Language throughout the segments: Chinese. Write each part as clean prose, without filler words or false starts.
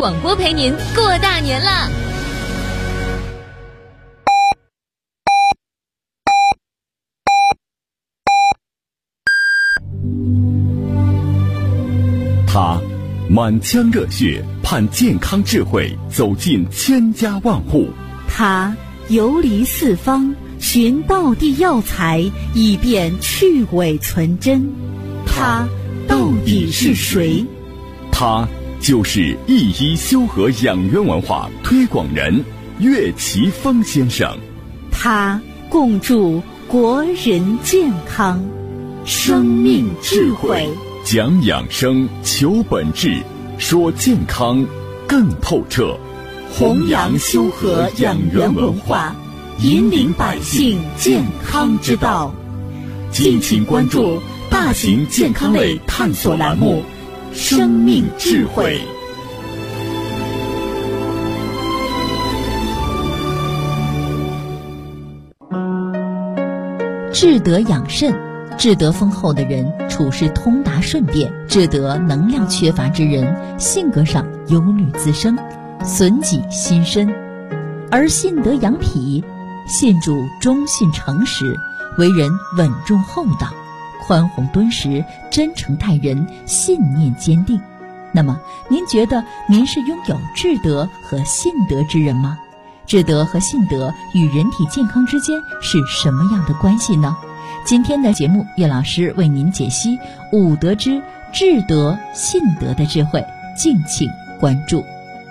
广播陪您过大年啦！ 他满腔热血，盼健康智慧走进千家万户。 他游离四方，寻道地药材，以便去伪存真。他到底是谁？ 他就是一一修和养元文化推广人岳奇峰先生。 他共筑国人健康，生命智慧， 讲养生，求本质，说健康更透彻， 弘扬修和养元文化，引领百姓健康之道。敬请关注大型健康类探索栏目《生命智慧》。 智德养肾，智德丰厚的人处事通达顺便，智德能量缺乏之人性格上忧虑滋生，损己心身。而信德养脾，信主忠信诚实，为人稳重厚道，宽宏敦实，真诚待人，信念坚定。那么您觉得您是拥有智德和信德之人吗？智德和信德与人体健康之间是什么样的关系呢？今天的节目，岳老师为您解析五德之智德信德的智慧，敬请关注。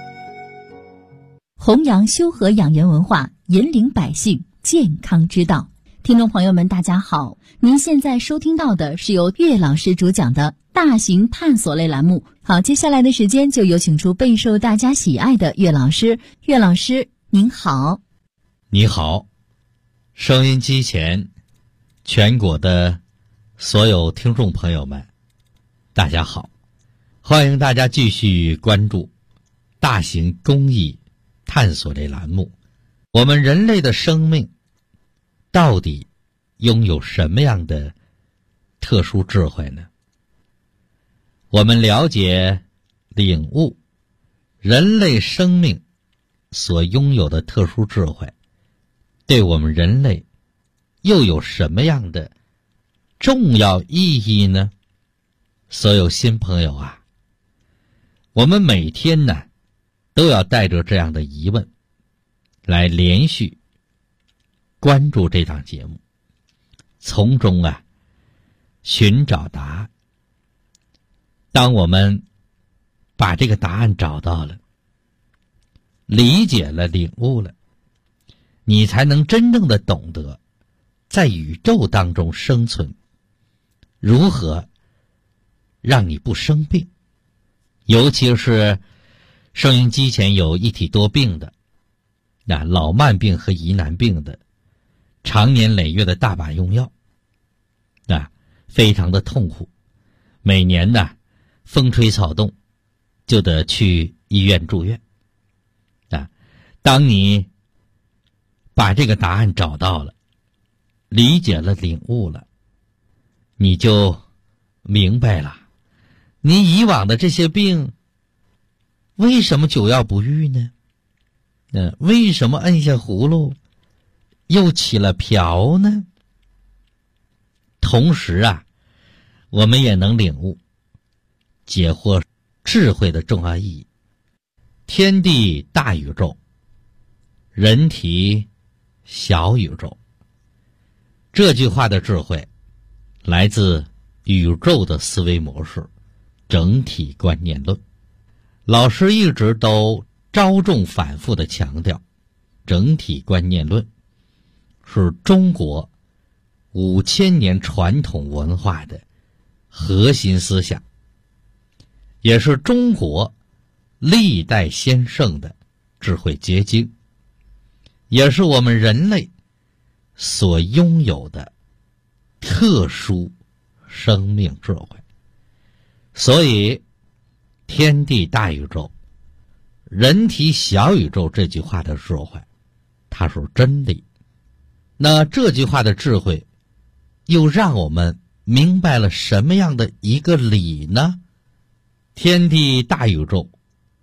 弘扬修和养元文化，引领百姓健康之道。听众朋友们大家好，您现在收听到的是由岳老师主讲的大型探索类栏目。好，接下来的时间就有请出备受大家喜爱的岳老师。岳老师您好。 你好，收音机前全国的所有听众朋友们大家好，欢迎大家继续关注大型公益探索类栏目。我们人类的生命到底拥有什么样的特殊智慧呢？我们了解领悟人类生命所拥有的特殊智慧，对我们人类又有什么样的重要意义呢？所有新朋友啊，我们每天呢都要带着这样的疑问来连续关注这档节目，从中啊寻找答案。当我们把这个答案找到了，理解了，领悟了，你才能真正的懂得在宇宙当中生存如何让你不生病。尤其是收音机前有一体多病的，老慢病和疑难病的，常年累月的大把用药，非常的痛苦，每年呢风吹草动就得去医院住院。当你把这个答案找到了，理解了，领悟了，你就明白了，你以往的这些病为什么久药不愈呢？为什么摁下葫芦又起了瓢呢？同时啊，我们也能领悟解惑智慧的重要意义。天地大宇宙，人体小宇宙，这句话的智慧来自宇宙的思维模式，整体观念论。老师一直都着重反复地强调，整体观念论是中国5000年传统文化的核心思想，也是中国历代先圣的智慧结晶，也是我们人类所拥有的特殊生命智慧。所以天地大宇宙，人体小宇宙这句话的智慧，它是真理。那这句话的智慧又让我们明白了什么样的一个理呢？天地大宇宙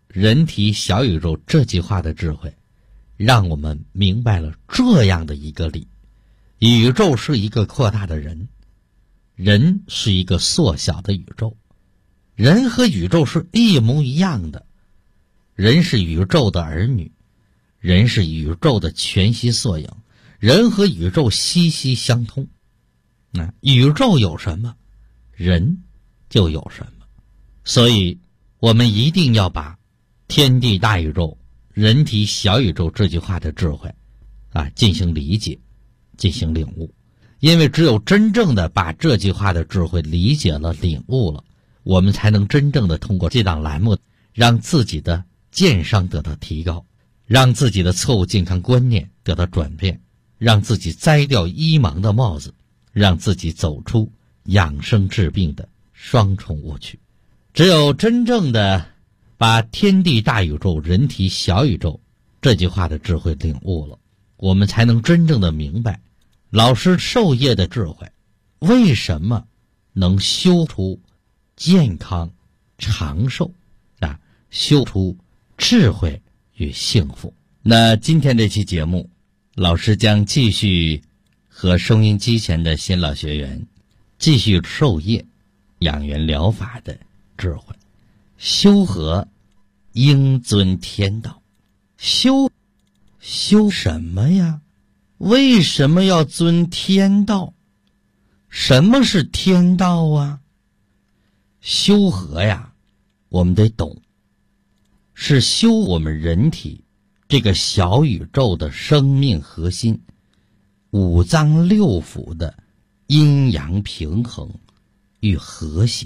人体小宇宙这句话的智慧，让我们明白了这样的一个理：宇宙是一个扩大的人，人是一个缩小的宇宙，人和宇宙是一模一样的，人是宇宙的儿女，人是宇宙的全息缩影，人和宇宙息息相通。宇宙有什么，人就有什么。所以我们一定要把天地大宇宙、人体小宇宙这句话的智慧进行理解，进行领悟。因为只有真正的把这句话的智慧理解了、领悟了，我们才能真正的通过这档栏目，让自己的健康得到提高，让自己的错误健康观念得到转变，让自己摘掉医盲的帽子，让自己走出养生治病的双重误区。只有真正的把天地大宇宙、人体小宇宙这句话的智慧领悟了，我们才能真正的明白老师授业的智慧为什么能修出健康长寿修出智慧与幸福。那今天这期节目，老师将继续和收音机前的新老学员继续授业养元疗法的智慧。修和应遵天道。修什么呀？为什么要遵天道？什么是天道啊？修和呀，我们得懂，是修我们人体这个小宇宙的生命核心，五脏六腑的阴阳平衡与和谐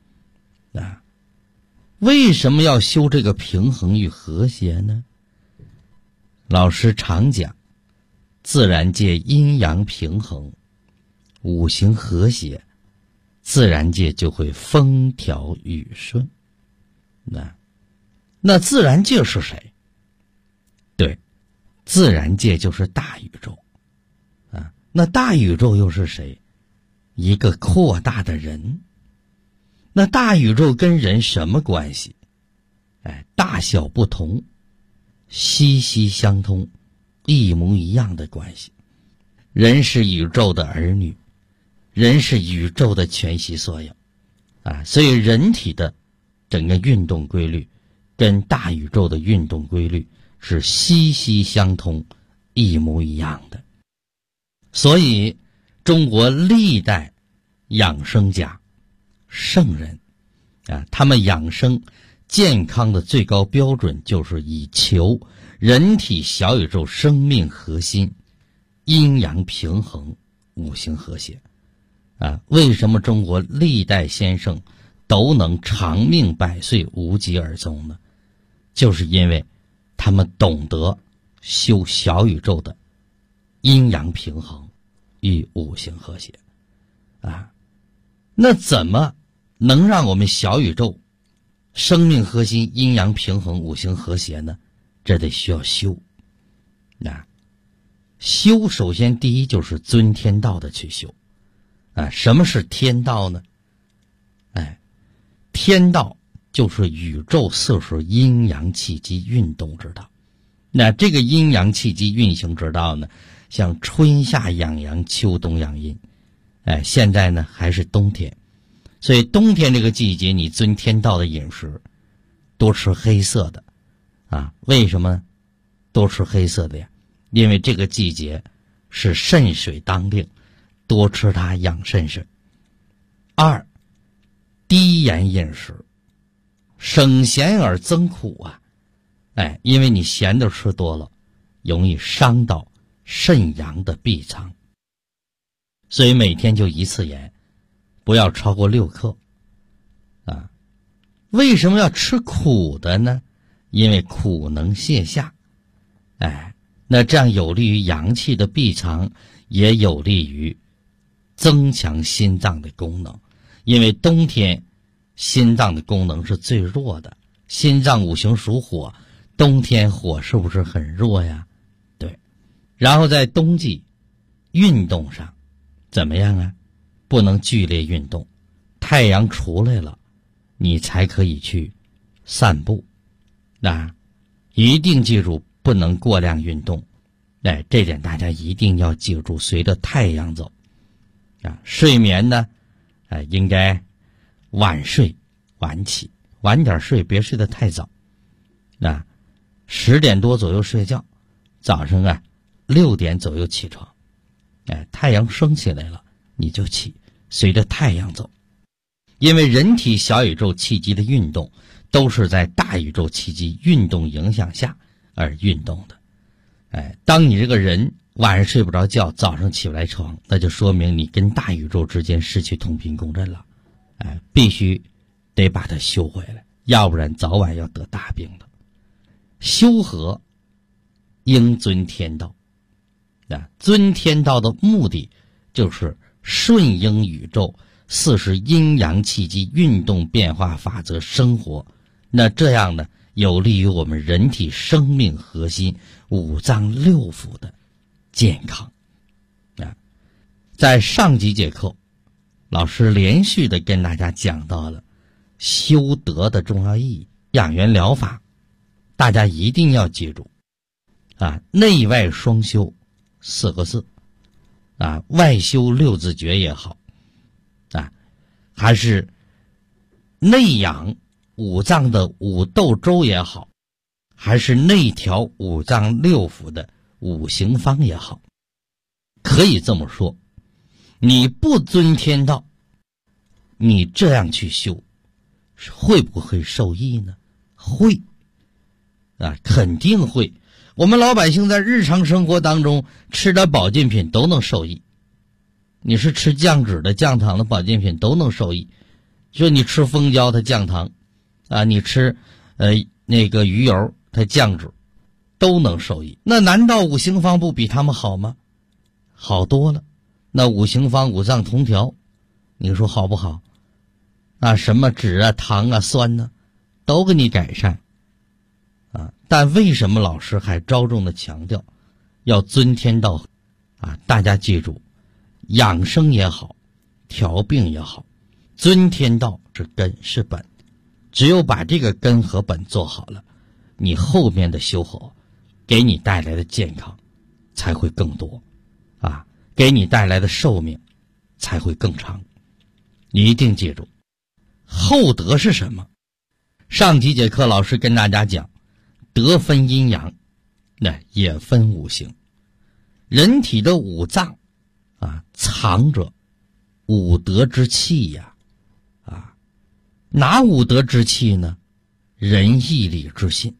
为什么要修这个平衡与和谐呢？老师常讲，自然界阴阳平衡，五行和谐，自然界就会风调雨顺。那自然界是谁？对，自然界就是大宇宙那大宇宙又是谁？一个扩大的人。那大宇宙跟人什么关系？大小不同，息息相通，一模一样的关系。人是宇宙的儿女，人是宇宙的全息缩影所以人体的整个运动规律跟大宇宙的运动规律是息息相通，一模一样的。所以中国历代养生家圣人他们养生健康的最高标准就是以求人体小宇宙生命核心阴阳平衡，五行和谐为什么中国历代先生都能长命百岁无疾而终呢？就是因为他们懂得修小宇宙的阴阳平衡与五行和谐那怎么能让我们小宇宙生命核心阴阳平衡五行和谐呢？这得需要修修首先第一就是遵天道的去修什么是天道呢？天道就是宇宙四时阴阳气机运动之道。那这个阴阳气机运行之道呢，像春夏养阳，秋冬养阴现在呢还是冬天，所以冬天这个季节你遵天道的饮食，多吃黑色的为什么多吃黑色的呀？因为这个季节是肾水当令，多吃它养肾水。二，低盐饮食，省咸而增苦因为你咸的吃多了，容易伤到肾阳的闭藏，所以每天就一次盐，不要超过6克为什么要吃苦的呢？因为苦能泻下那这样有利于阳气的闭藏，也有利于增强心脏的功能。因为冬天心脏的功能是最弱的，心脏五行属火，冬天火是不是很弱呀？对。然后在冬季运动上怎么样不能剧烈运动，太阳出来了你才可以去散步那一定记住不能过量运动，这点大家一定要记住，随着太阳走啊。睡眠呢应该晚睡晚起，晚点睡，别睡得太早啊。10点多左右睡觉，早上6点左右起床，太阳升起来了你就起，随着太阳走。因为人体小宇宙气机的运动都是在大宇宙气机运动影响下而运动的。当你这个人晚上睡不着觉，早上起不来床，那就说明你跟大宇宙之间失去同频共振了。必须得把它修回来，要不然早晚要得大病的。修和应遵天道，遵天道的目的就是顺应宇宙40阴阳气机运动变化法则生活，那这样呢有利于我们人体生命核心5脏6腑的健康。在上几节课，老师连续的跟大家讲到了修德的重要意义，养元疗法大家一定要记住内外双修4个字外修6字诀也好还是内养5脏的5斗周也好，还是内调5脏6腑的5行方也好，可以这么说，你不遵天道，你这样去修会不会受益呢？会肯定会。我们老百姓在日常生活当中吃的保健品都能受益，你是吃降脂的降糖的保健品都能受益，说你吃蜂胶它降糖你吃那个鱼油它降脂都能受益。那难道5行方不比他们好吗？好多了。那5行方5脏同调，你说好不好？什么脂糖酸呢都给你改善但为什么老师还着重的强调要遵天道大家记住，养生也好，调病也好，遵天道是根是本，只有把这个根和本做好了，你后面的修和给你带来的健康才会更多给你带来的寿命才会更长。你一定记住厚德是什么。上几节课老师跟大家讲，德分阴阳，也分5行。人体的5脏藏着5德之气呀哪5德之气呢？仁义礼智信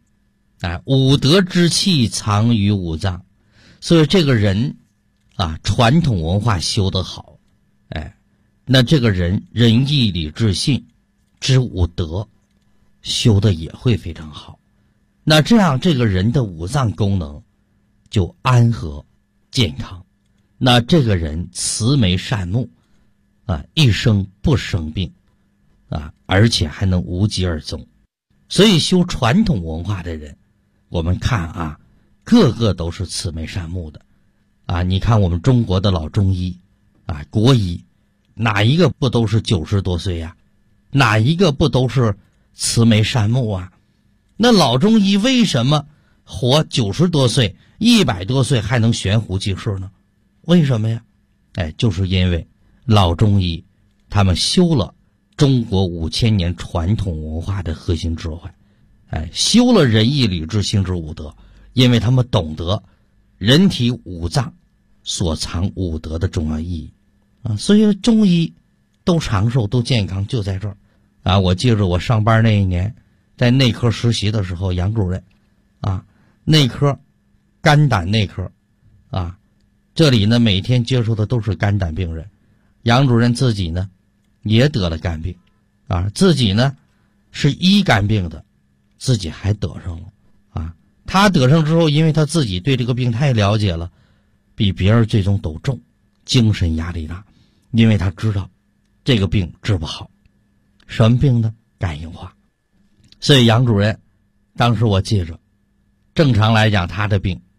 5德之气藏于5脏。所以这个人传统文化修得好那这个人仁义礼智信之5德修的也会非常好，那这样这个人的5脏功能就安和健康，那这个人慈眉善目一生不生病而且还能无疾而终。所以修传统文化的人，我们看个个都是慈眉善目的你看我们中国的老中医国医，哪一个不都是90多岁呀？哪一个不都是慈眉善目那老中医为什么活90多岁100多岁还能悬壶济世呢？为什么呀？就是因为老中医他们修了中国5000年传统文化的核心智慧修了仁义礼智信之5德，因为他们懂得人体5脏所藏5德的重要意义所以中医都长寿都健康就在这儿我记着我上班那一年在内科实习的时候，杨主任内科肝胆内科这里呢每天接触的都是肝胆病人，杨主任自己呢也得了肝病自己呢是医肝病的，自己还得上了他得上之后，因为他自己对这个病太了解了，比别人最终都重，精神压力大，因为他知道这个病治不好。什么病呢？肝硬化。所以杨主任当时我记着，正常来讲他的病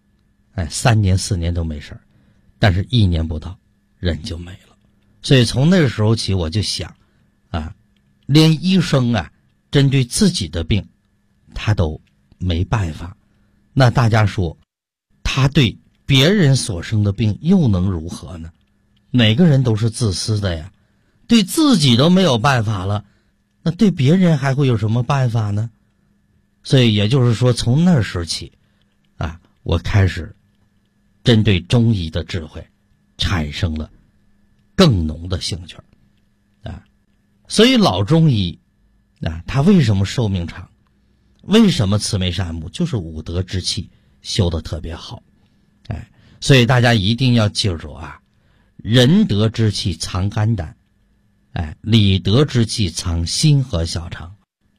3年4年都没事，但是1年不到人就没了。所以从那个时候起我就想连医生针对自己的病他都没办法。那大家说，他对别人所生的病又能如何呢？每个人都是自私的呀，对自己都没有办法了，那对别人还会有什么办法呢？所以也就是说，从那时起啊，我开始针对中医的智慧产生了更浓的兴趣啊。所以老中医啊，他为什么寿命长？为什么慈眉善目？就是五德之气修得特别好。所以大家一定要记住啊，仁德之气藏肝胆，礼德之气藏心和小肠，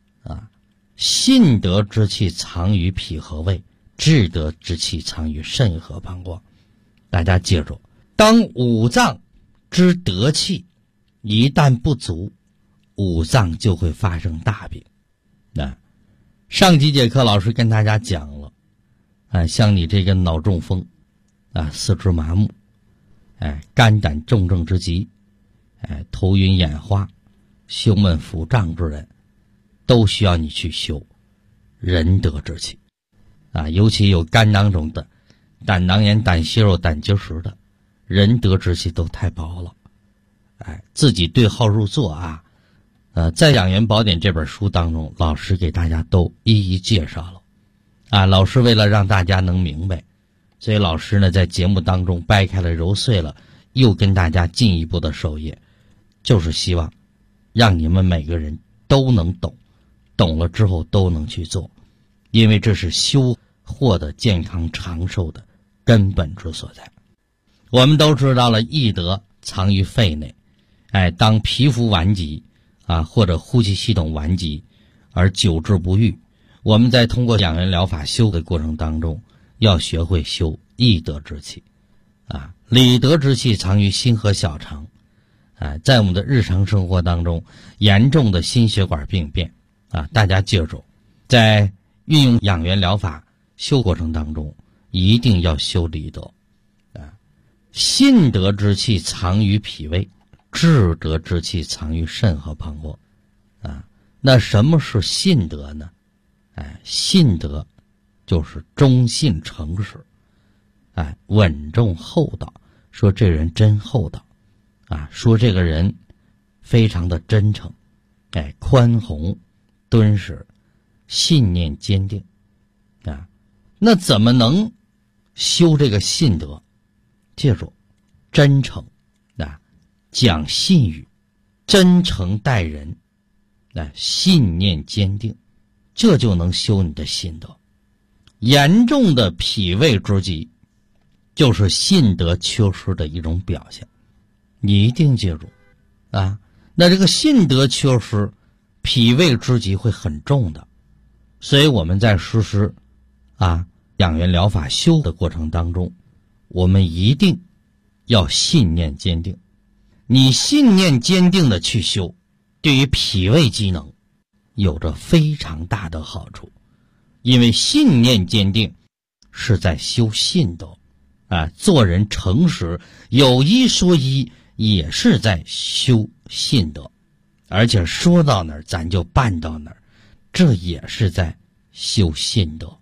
信德之气藏于脾和胃，智德之气藏于肾和膀胱。大家记住，当五脏之德气一旦不足，五脏就会发生大病。上几节课老师跟大家讲了，像你这个脑中风四肢麻木，肝胆重症之疾，头晕眼花，胸闷腹胀之人，都需要你去修仁德之气尤其有肝囊肿的、胆囊炎、胆息肉、胆结石的，仁德之气都太薄了。自己对号入座在《养元宝典》这本书当中，老师给大家都一一介绍了老师为了让大家能明白，所以老师呢在节目当中掰开了揉碎了，又跟大家进一步的授业，就是希望让你们每个人都能懂，懂了之后都能去做，因为这是修获得健康长寿的根本之所在。我们都知道了，义德藏于肺内，当皮肤顽疾或者呼吸系统顽疾而久治不愈，我们在通过养元疗法修的过程当中，要学会修义德之气礼德之气藏于心和小肠。在我们的日常生活当中，严重的心血管病变大家记住，在运用养元疗法修过程当中，一定要修礼德信德之气藏于脾胃，智德之气藏于肾和膀胱那什么是信德呢？信德就是忠信诚实稳重厚道，说这人真厚道说这个人非常的真诚宽宏敦实，信念坚定那怎么能修这个信德？记住，真诚讲信语，真诚待人信念坚定，这就能修你的信德。严重的脾胃之疾就是信德缺失的一种表现，你一定记住那这个信德缺失，脾胃之疾会很重的。所以我们在实施养元疗法修的过程当中，我们一定要信念坚定。你信念坚定的去修，对于脾胃机能有着非常大的好处，因为信念坚定是在修信德做人诚实，有一说一，也是在修信德，而且说到哪儿咱就办到哪儿，这也是在修信德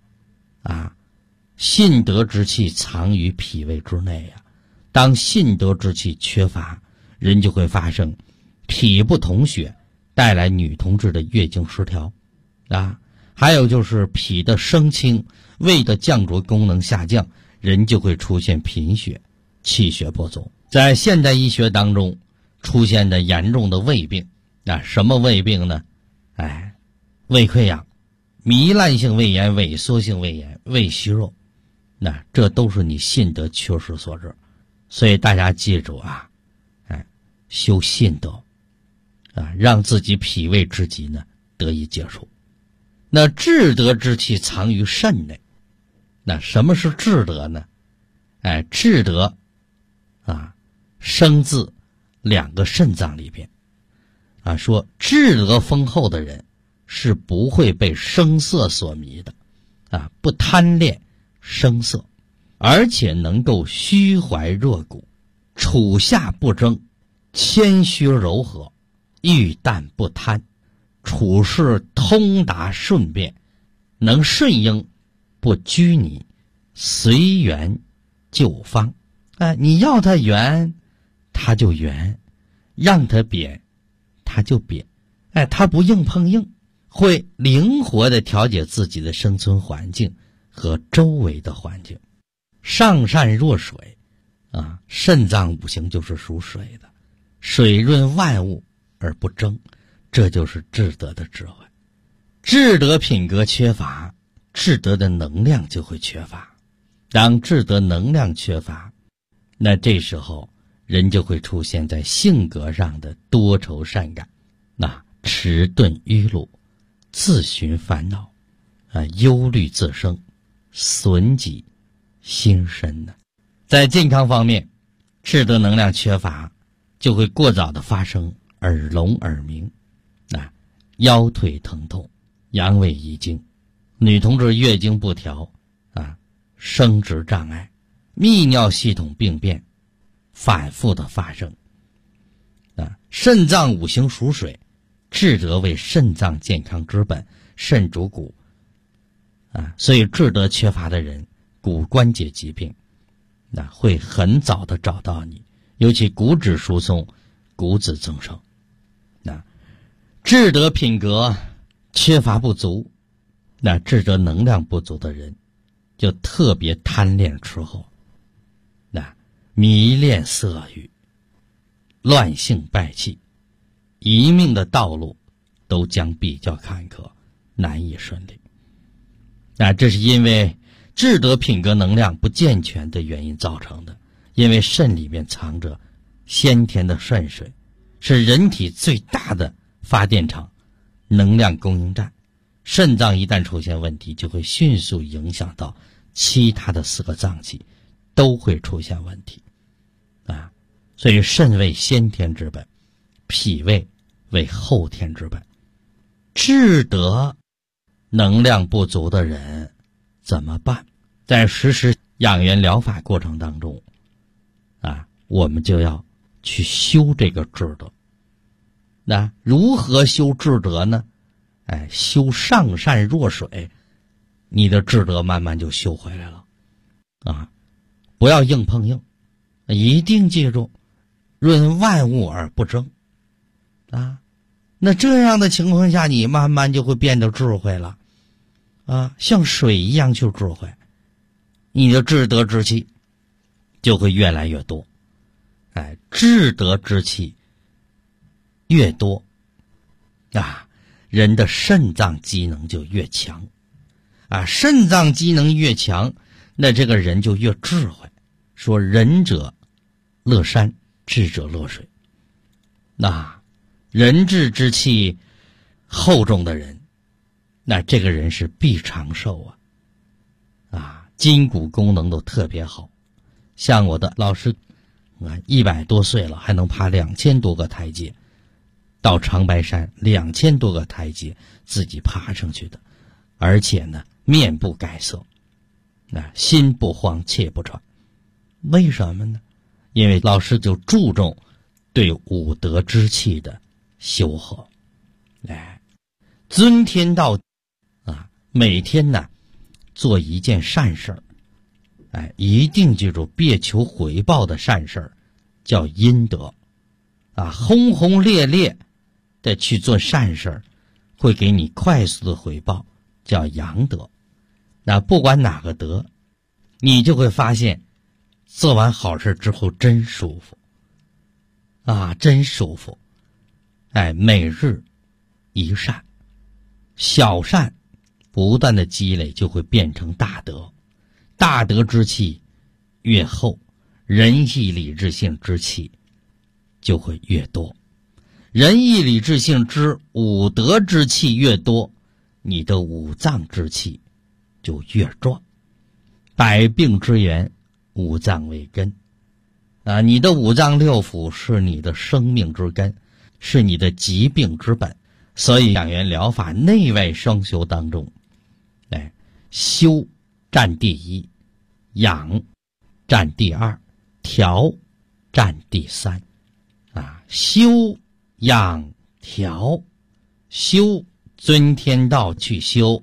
信德之气藏于脾胃之内当信德之气缺乏，人就会发生脾不统血，带来女同志的月经失调还有就是脾的升清，胃的降浊功能下降，人就会出现贫血，气血不足。在现代医学当中出现的严重的胃病什么胃病呢？胃溃疡、糜烂性胃炎、萎缩性胃炎、胃息肉，这都是你信德缺失所致。所以大家记住修信德让自己脾胃之疾呢得以解除。那智德之气藏于肾内。那什么是智德呢？智德生自两个肾脏里边说智德丰厚的人是不会被声色所迷的不贪恋声色，而且能够虚怀若谷，处下不争，谦虚柔和，欲淡不贪，处事通达顺便， 能顺应，不拘泥，随缘就方。你要它圆，它就圆；让它扁，它就扁。它不硬碰硬，会灵活地调节自己的生存环境和周围的环境。上善若水肾脏五行就是属水的，水润万物而不争，这就是智德的智慧。智德品格缺乏，智德的能量就会缺乏。当智德能量缺乏，那这时候人就会出现在性格上的多愁善感，迟钝愚鲁，自寻烦恼，忧虑自生，损己心身呢。在健康方面，智德能量缺乏，就会过早的发生耳聋耳鸣，腰腿疼痛，阳痿遗精，女同志月经不调，生殖障碍，泌尿系统病变反复的发生。肾脏五行属水，智德为肾脏健康之本，肾主骨，所以智德缺乏的人，骨关节疾病，会很早的找到你，尤其骨质疏松，骨质增生。智德品格缺乏不足，智德能量不足的人，就特别贪恋吃喝，迷恋色欲，乱性败气，一命的道路都将比较坎坷，难以顺利。这是因为智德品格能量不健全的原因造成的。因为肾里面藏着先天的肾水，是人体最大的发电厂、能量供应站。肾脏一旦出现问题，就会迅速影响到其他的4个脏器，都会出现问题。所以肾为先天之本，脾胃为后天之本。智德能量不足的人怎么办？在实施养元疗法过程当中，我们就要去修这个智德。如何修智德呢？修上善若水，你的智德慢慢就修回来了。不要硬碰硬，一定记住，润万物而不争。那这样的情况下，你慢慢就会变得智慧了。像水一样去智慧，你的智德之气就会越来越多。智德之气越多，人的肾脏机能就越强。肾脏机能越强，那这个人就越智慧。说仁者乐山，智者乐水。人智之气厚重的人，那这个人是必长寿筋骨功能都特别好。像我的老师100多岁了，还能爬2000多个台阶，到长白山2000多个台阶自己爬上去的，而且呢面不改色，心不慌切不喘。为什么呢？因为老师就注重对五德之气的修和。尊天道每天呢做一件善事儿，一定记住，别求回报的善事儿叫阴德。轰轰烈烈的去做善事儿，会给你快速的回报，叫阳德。不管哪个德，你就会发现做完好事之后真舒服真舒服。每日一善，小善不断的积累，就会变成大德。大德之气越厚，仁义礼智信之气就会越多。仁义礼智信之五德之气越多，你的五脏之气就越壮。百病之源，五脏为根。你的五脏六腑是你的生命之根，是你的疾病之本。所以养元疗法内外双修当中，修占第一，养占第二，调占第三。修养调，修遵天道去修，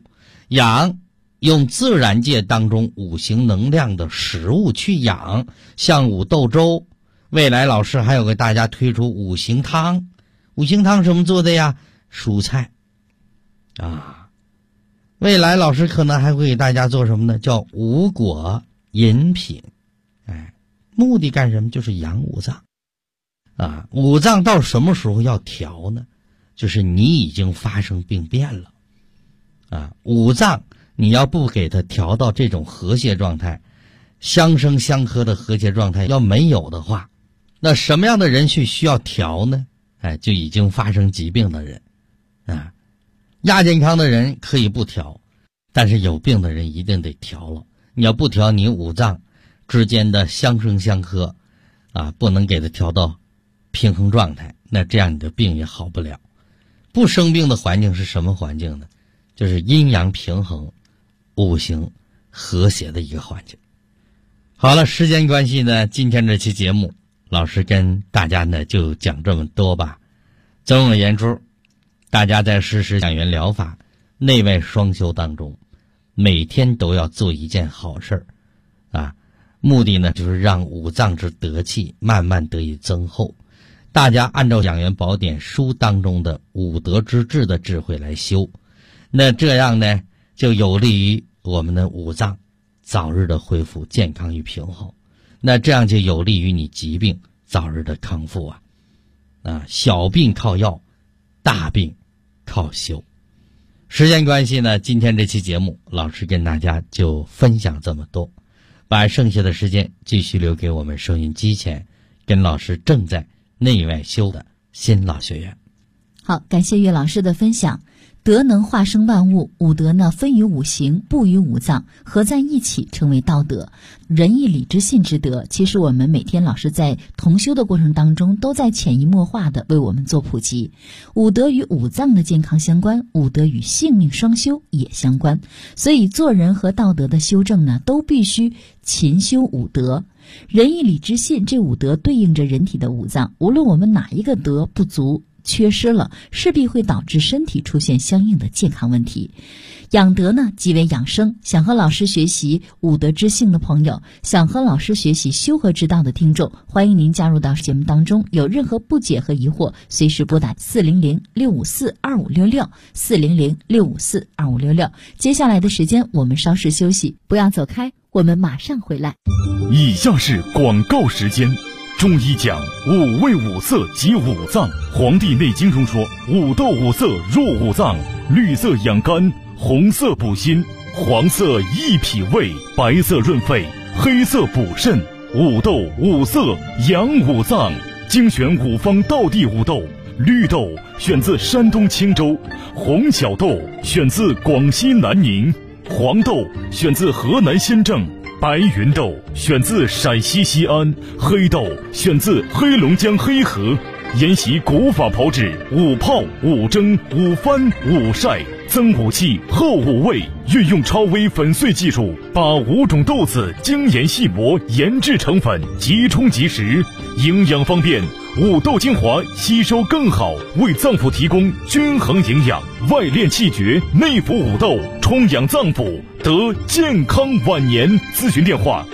养，用自然界当中五行能量的食物去养，像五豆粥。未来老师还有给大家推出五行汤。五行汤什么做的呀？蔬菜啊。未来老师可能还会给大家做什么呢？叫五果饮品。目的干什么？就是养五脏啊。五脏到什么时候要调呢？就是你已经发生病变了啊。五脏你要不给它调到这种和谐状态，相生相克的和谐状态要没有的话，那什么样的人去需要调呢？就已经发生疾病的人啊。亚健康的人可以不调，但是有病的人一定得调了。你要不调，你五脏之间的相生相克啊，不能给它调到平衡状态，那这样你的病也好不了。不生病的环境是什么环境呢？就是阴阳平衡、五行和谐的一个环境。好了，时间关系呢，今天这期节目老师跟大家呢就讲这么多吧。总而言之，大家在实施养元疗法内外双修当中，每天都要做一件好事儿啊。目的呢，就是让五脏之德气慢慢得以增厚。大家按照《养元宝典》书当中的五德之治的智慧来修，那这样呢，就有利于我们的五脏早日的恢复健康与平衡。那这样就有利于你疾病早日的康复啊！小病靠药，大病靠修。时间关系呢，今天这期节目老师跟大家就分享这么多。把剩下的时间继续留给我们收音机前跟老师正在内外修的新老学员。 好，感谢岳老师的分享。德能化生万物，五德呢分于五行，布于五脏，合在一起成为道德。仁义礼智信之德，其实我们每天老师在同修的过程当中都在潜移默化的为我们做普及。五德与五脏的健康相关，五德与性命双修也相关，所以做人和道德的修正呢，都必须勤修五德。仁义礼智信这五德对应着人体的五脏，无论我们哪一个德不足缺失了，势必会导致身体出现相应的健康问题。养德呢，即为养生。想和老师学习五德之性的朋友，想和老师学习修和之道的听众，欢迎您加入到节目当中。有任何不解和疑惑，随时拨打400-654-2566，400-654-2566。接下来的时间我们稍事休息，不要走开，我们马上回来。 以下是广告时间。中医讲五味五色及五脏，《黄帝内经》中说，五豆五色入五脏，绿色养肝，红色补心，黄色益脾胃，白色润肺，黑色补肾。五豆五色养五脏，精选五方道地五豆。绿豆选自山东青州，红小豆选自广西南宁，黄豆选自河南新郑，白云豆选自陕西西安，黑豆选自黑龙江黑河。沿袭古法炮制，五泡五蒸五翻五晒，增五气厚五味，运用超微粉碎技术，把5种豆子精研细磨研制成粉，即冲即食，营养方便，五豆精华吸收更好，为脏腑提供均衡营养，外练气绝，内服五豆，充养脏腑，得健康晚年。咨询电话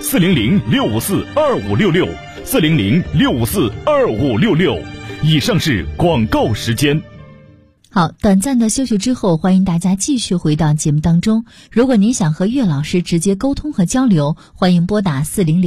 400-654-2566，400-654-2566。以上是广告时间。 好，短暂的休息之后，欢迎大家继续回到节目当中。如果您想和岳老师直接沟通和交流，欢迎拨打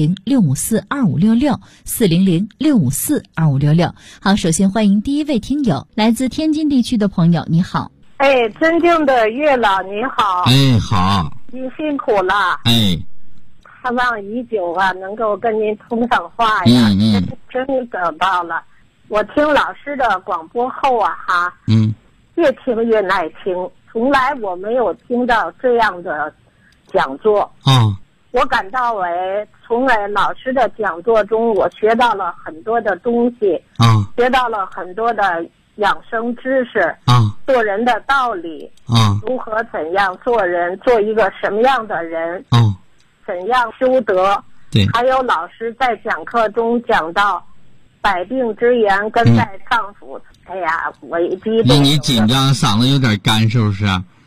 400-654-2566，400-654-2566。好，首先欢迎第一位听友，来自天津地区的朋友，你好。 尊敬的岳老你好。 好。 你辛苦了。盼望已久啊，能够跟您通上话呀。真等到了。我听老师的广播后啊，越听越耐听，从来我没有听到这样的讲座。我感到从老师的讲座中，我学到了很多的东西，学到了很多的养生知识，做人的道理，如何怎样做人，做一个什么样的人，怎样修德。 对， 还有老师在讲课中讲到百病之源根在脏腑。我一激动， 你紧张，嗓子有点干是不是？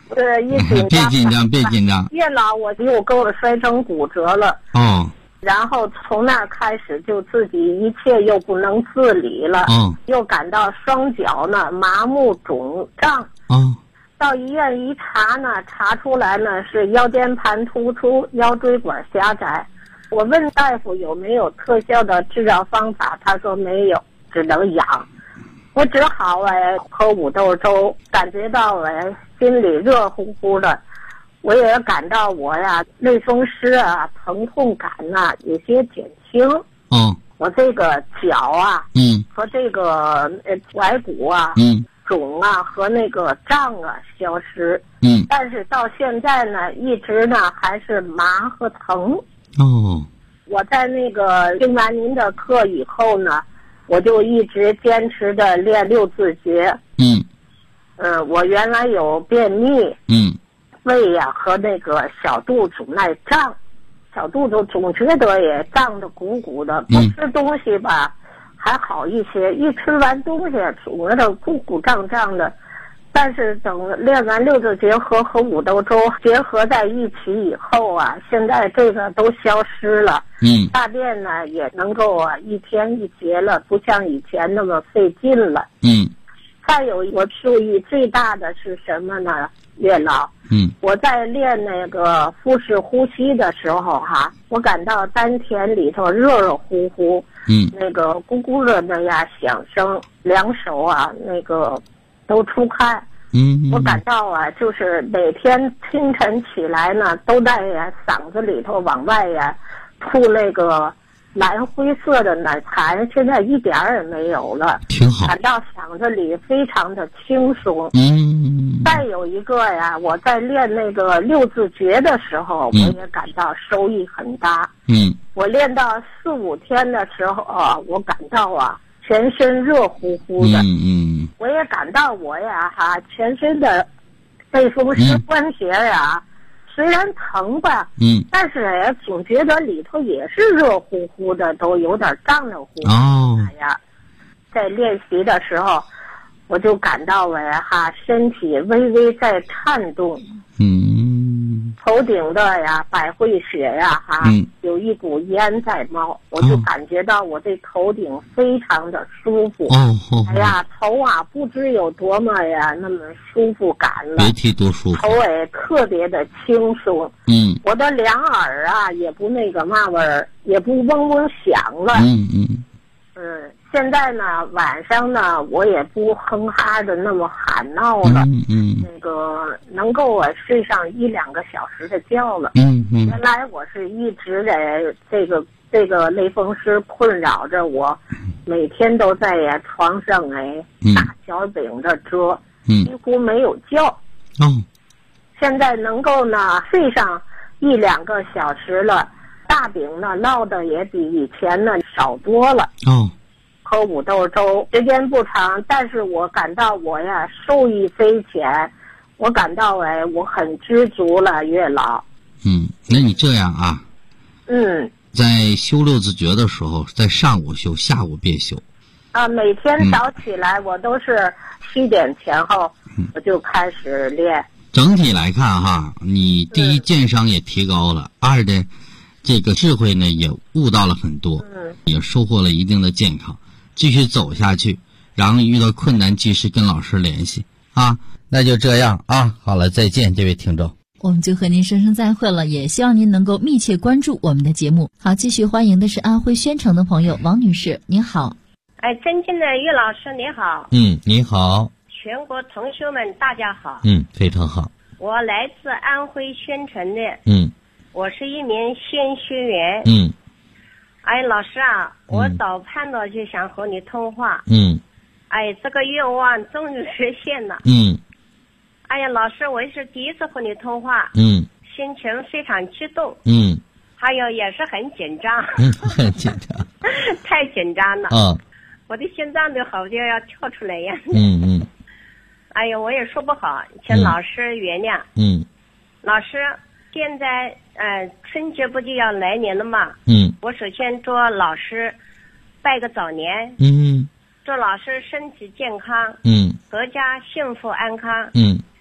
一紧张， 别紧张。 月老我又给我摔成骨折了。 哦。 然后从那儿开始就自己一切又不能自理了。又感到双脚呢麻木肿胀。到医院一查呢，查出来呢是腰间盘突出、腰椎管狭窄。我问大夫有没有特效的治疗方法，他说没有，只能养。我只好喝五豆粥，感觉到心里热乎乎的。我也感到我类风湿疼痛感有些减轻。我这个脚和这个踝骨肿和那个胀消失。但是到现在呢，一直呢还是麻和疼。我在那个听完您的课以后呢，我就一直坚持的练六字诀。我原来有便秘。胃和那个小肚总爱胀，小肚子总觉得也胀得鼓鼓的，不吃东西吧还好一些，一吃完东西总觉得鼓鼓胀胀的。但是等练完六字诀和五豆粥结合在一起以后现在这个都消失了。大便呢也能够一天一节了，不像以前那么费劲了。再有我注意最大的是什么呢？月老，我在练那个腹式呼吸的时候我感到丹田里头热热乎乎，那个咕咕的那响声，两手那个都出汗。我感到就是每天清晨起来呢，都在嗓子里头往外吐那个蓝灰色的奶痰，现在一点也没有了， 挺好。 感到嗓子里非常的轻松。再有一个我在练那个六字诀的时候，我也感到收益很大。我练到4、5天的时候我感到全身热乎乎的。我也感到我全身的类风湿关节虽然疼吧，但是总觉得里头也是热乎乎的，都有点胀热乎乎。在练习的时候，我就感到身体微微在颤动。头顶的百会穴有一股烟在冒，我就感觉到我这头顶非常的舒服。头不知有多么那么舒服感了， 别提多舒服。 头特别的轻松。我的两耳也不那个嘛味儿，也不嗡嗡响了。现在呢晚上呢我也不哼哈的那么喊闹了。那个能够睡上1、2个小时的觉了。原来我是一直这个类风湿困扰着我，每天都在床上大小饼的折，几乎没有觉。现在能够呢睡上1、2个小时了，大饼呢烙的也比以前呢少多了。喝五豆粥时间不长，但是我感到我受益匪浅，我感到我很知足了，月老。 那你这样在修六字诀的时候，在上午修，下午别修。 每天早起来我都是7点前后我就开始练。 整体来看你第一健商也提高了，二的这个智慧呢也悟到了很多，也收获了一定的健康。继续走下去，然后遇到困难及时跟老师联系那就这样好了，再见，这位听众。 我们就和您说声再会了，也希望您能够密切关注我们的节目。好，继续欢迎的是安徽宣城的朋友王女士，您好。 尊敬的岳老师你好。 你好。 全国同学们大家好。 非常好。 我来自安徽宣城的。我是一名宣学员。老师我早盼到就想和你通话。这个愿望终于实现了。老师，我是第一次和你通话。心情非常激动。还有也是很紧张。 很紧张。 太紧张了。我的心脏都好像要跳出来呀。我也说不好，请老师原谅。老师，现在春节不就要来年了吗？我首先祝老师拜个早年。祝老师身体健康。阖家幸福安康。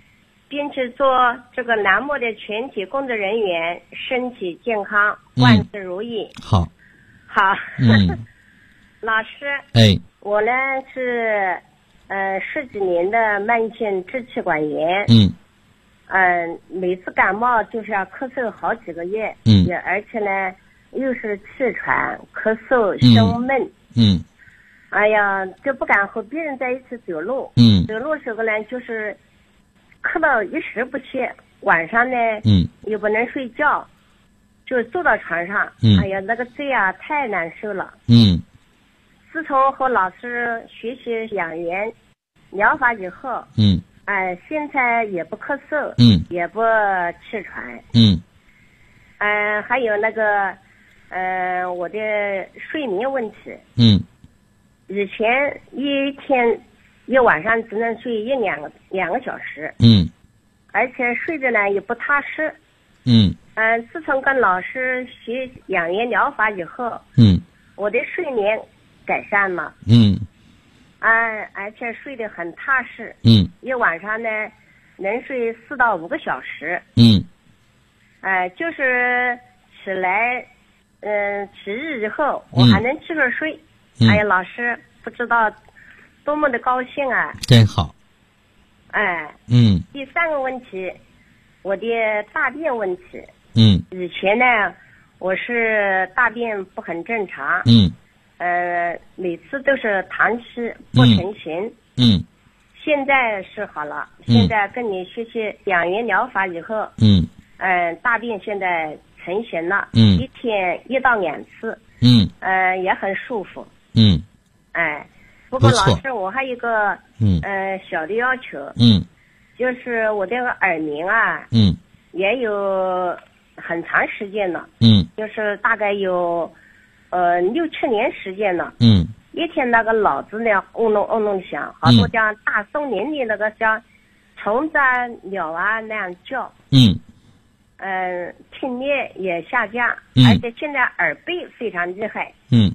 并且做这个栏目的全体工作人员身体健康，万事如意。 好， 老师， 哎， 我呢是10几年的慢性支气管炎，每次感冒就是要咳嗽好几个月，而且呢又是气喘、咳嗽、胸闷，哎呀，就不敢和别人在一起走路，走路时候呢就是咳到一时不去，晚上呢又不能睡觉，就坐到床上，哎呀，那个嘴啊太难受了。自从和老师学习养元疗法以后，现在也不咳嗽，也不气喘，还有那个我的睡眠问题，以前一天一晚上只能睡两个小时，而且睡着呢也不踏实，自从跟老师学养元疗法以后，我的睡眠改善了，而且睡得很踏实，一晚上呢能睡4到5个小时，就是起来，起日以后我还能继续睡，哎呀，老师不知道多么的高兴啊！ 真好。 第3个问题，我的大便问题，以前呢我是大便不很正常，每次都是长期不成形，现在是好了，现在跟你学习养元疗法以后，大便现在成型了，一天1到2次，也很舒服，不过老师我还有一个小的要求，就是我这个耳鸣啊，也有很长时间了，就是大概有6、7年时间了，一天那个脑子呢嗡隆嗡隆响，好多像大松林里那个像虫子啊、鸟啊那样叫，听力也下降，而且现在耳背非常厉害，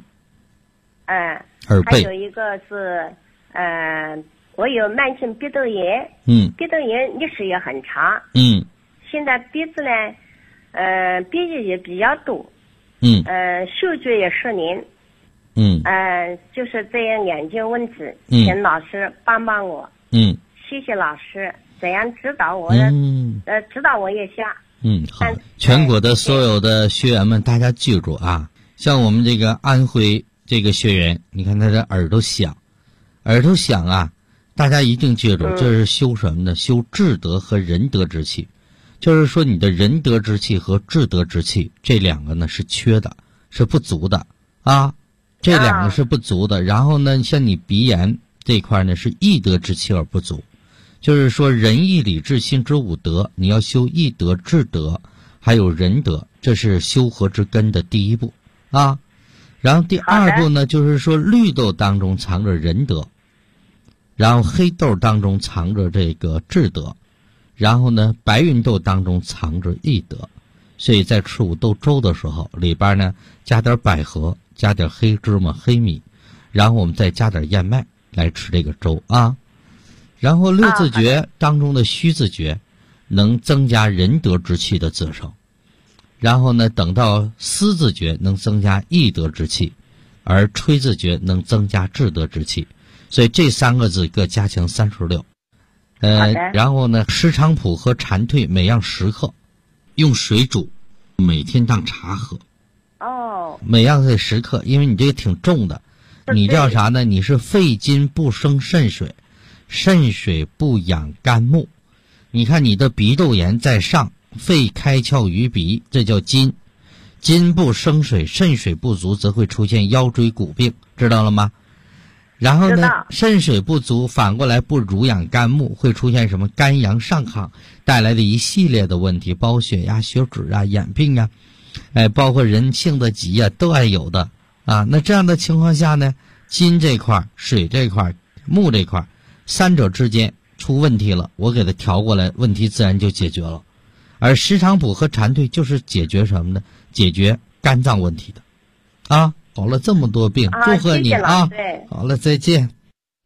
耳背还有一个是我有慢性鼻窦炎，鼻窦炎历史也很长，现在鼻子呢鼻液也比较多，嗅觉也失灵，就是这样2件问题，请老师帮帮我，谢谢老师，怎样指导我指导我一下。 好，全国的所有的学员们，大家记住啊，像我们这个安徽这个学员，你看他的耳朵响啊，大家一定记住，这是修什么呢？修智德和仁德之气，就是说你的仁德之气和智德之气这2个呢是缺的，是不足的啊，这2个是不足的。然后呢，像你鼻炎这块呢是义德之气而不足，就是说仁义礼智信之5德，你要修义德、智德还有仁德，这是修和之根的第1步啊。然后第2步呢，就是说绿豆当中藏着仁德，然后黑豆当中藏着这个智德，然后呢白芸豆当中藏着义德，所以在吃五豆粥的时候，里边呢加点百合，加点黑芝麻、黑米，然后我们再加点燕麦来吃这个粥啊。然后6字诀当中的虚字诀能增加仁德之气的滋生，然后呢等到思字诀能增加义德之气，而吹字诀能增加智德之气，所以这3个字各加强36。然后呢石菖蒲和蝉蜕每样10克，用水煮，每天当茶喝。每样是10克，因为你这个挺重的，你叫啥呢？你是肺金不生肾水，肾水不养肝木。你看你的鼻窦炎在上，肺开窍于鼻，这叫金，金不生水，肾水不足，则会出现腰椎骨病，知道了吗？然后呢，肾水不足，反过来不濡养肝木，会出现什么肝阳上亢带来的一系列的问题，包括血压、血脂啊、眼病啊，包括人性的急啊，都爱有的啊。那这样的情况下呢，金这块、水这块、木这块，3者之间出问题了，我给它调过来，问题自然就解决了。而石菖蒲和蝉蜕就是解决什么呢？解决肝脏问题的啊。好了，这么多病，祝贺你啊！好了，再见。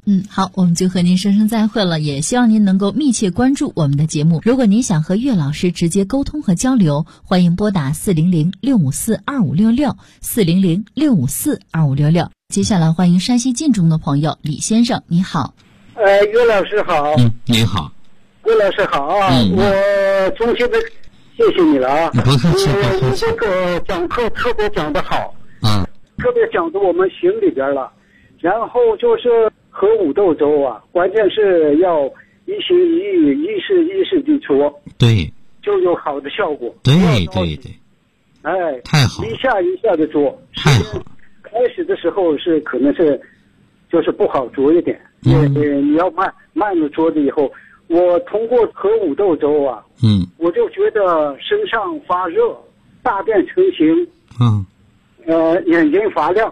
好，我们就和您说声再会了，也希望您能够密切关注我们的节目。如果您想和岳老师直接沟通和交流，欢迎拨打400-654-2566 400-654-2566。接下来欢迎山西晋中的朋友李先生，你好。 岳老师好。 你好。 岳老师好啊，我衷心的谢谢你了啊。 不客气。 这个讲课特别讲得好， 特别讲到我们心里边了。然后就是喝五豆粥啊，关键是要一心一意、一事地做， 对， 就有好的效果。 对，太好， 一下的做， 太好。 开始的时候是可能是就是不好做一点，你要慢的做的以后，我通过喝五豆粥啊，我就觉得身上发热，大便成型，眼睛发亮，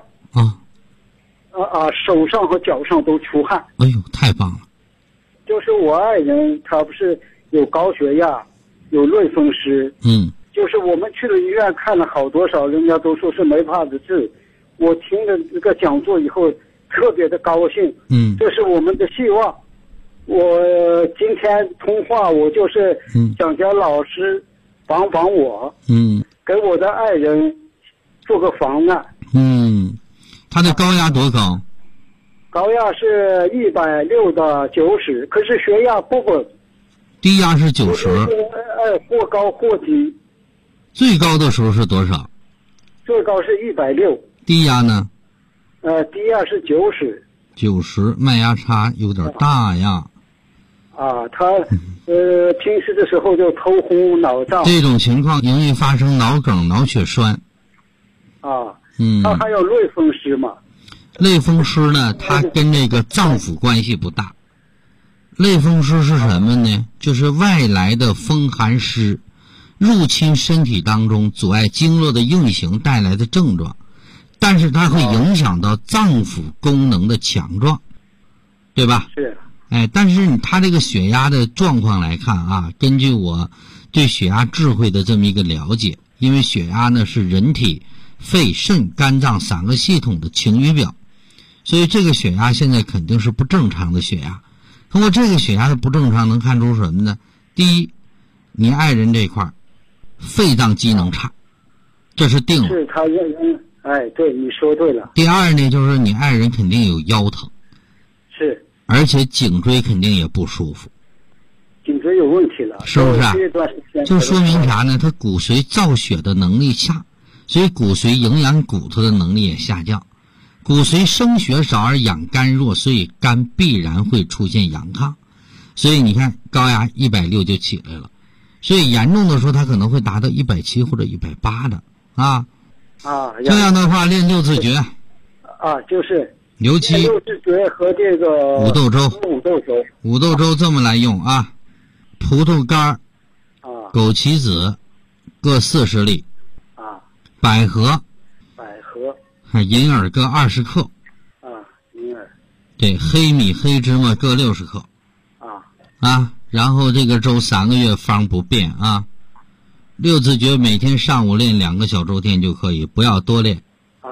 手上和脚上都出汗。 哎呦，太棒了！ 就是我爱人，他不是有高血压，有类风湿，就是我们去了医院看了好多少，人家都说是没法子治。我听了这个讲座以后，特别的高兴，这是我们的希望。我今天通话，我就是想叫老师帮我，给我的爱人做个方案。 他的高压多高？ 高压是160的90，可是血压不稳。 低压是90。 或高或低。 最高的时候是多少？ 最高是160。 低压呢？ 低压是90。 90，脉压差有点大呀。 他平时的时候就头昏脑胀。 这种情况容易发生脑梗、脑血栓。 他还有类风湿嘛？ 类风湿呢，它跟这个脏腑关系不大。类风湿是什么呢？就是外来的风寒湿入侵身体当中，阻碍经络的运行带来的症状，但是它会影响到脏腑功能的强壮，对吧？ 是。 但是他这个血压的状况来看啊，根据我对血压智慧的这么一个了解，因为血压呢是人体肺、肾、肝脏3个系统的晴雨表，所以这个血压现在肯定是不正常的血压。通过这个血压的不正常能看出什么呢？第一，你爱人这块肺脏机能差，这是定了。 是他对，你说对了。 第二呢，就是你爱人肯定有腰疼。 是。 而且颈椎肯定也不舒服。 颈椎有问题了。 是不是啊？就说明啥呢？他骨髓造血的能力差，所以骨髓营养骨头的能力也下降。骨髓生血少而养肝弱，所以肝必然会出现阳亢。所以你看高压160就起来了，所以严重的时候它可能会达到170或者180的这样的话练六字诀就是尤其六字诀和这个五豆粥。 五豆粥这么来用啊，葡萄干枸杞子各40粒百合银耳各20克银耳对，黑米黑芝麻各60克然后这个粥3个月方不变六字诀每天上午练2个小周天就可以，不要多练